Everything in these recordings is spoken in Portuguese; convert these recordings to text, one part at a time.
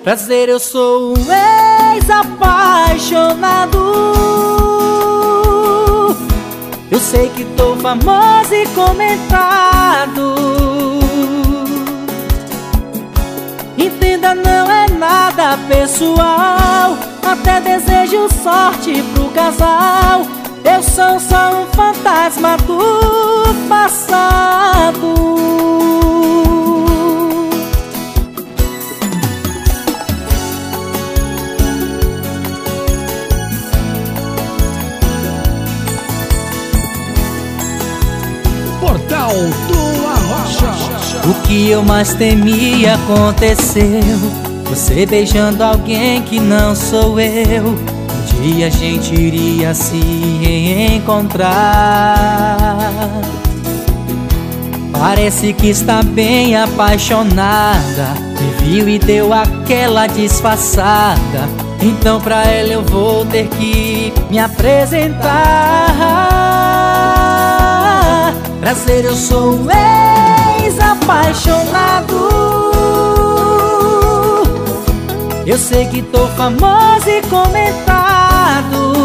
Prazer, eu sou um ex-apaixonado. Eu sei que tô famoso e comentado. Entenda, não é nada pessoal. Até desejo sorte pro casal. Eu sou só um fantasma do passado. Portal do Arrocha. O que eu mais temia aconteceu. Você beijando alguém que não sou eu. Um dia a gente iria se encontrar. Parece que está bem apaixonada. Me viu e deu aquela disfarçada. Então pra ela eu vou ter que me apresentar. Prazer, eu sou um ex-apaixonado. Eu sei que tô famoso e comentado.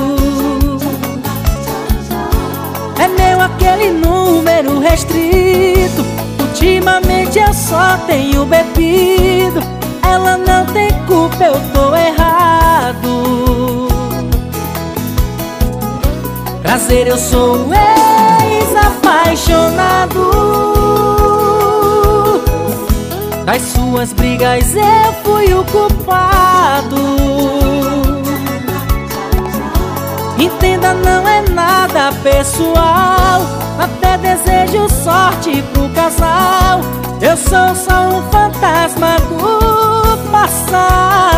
É meu aquele número restrito. Ultimamente eu só tenho bebido. Ela não tem culpa, eu tô errado. Prazer, eu sou um ex-apaixonado. Das suas brigas eu fui o culpado. Entenda, não é nada pessoal. Até desejo sorte pro casal. Eu sou só um fantasma do passado.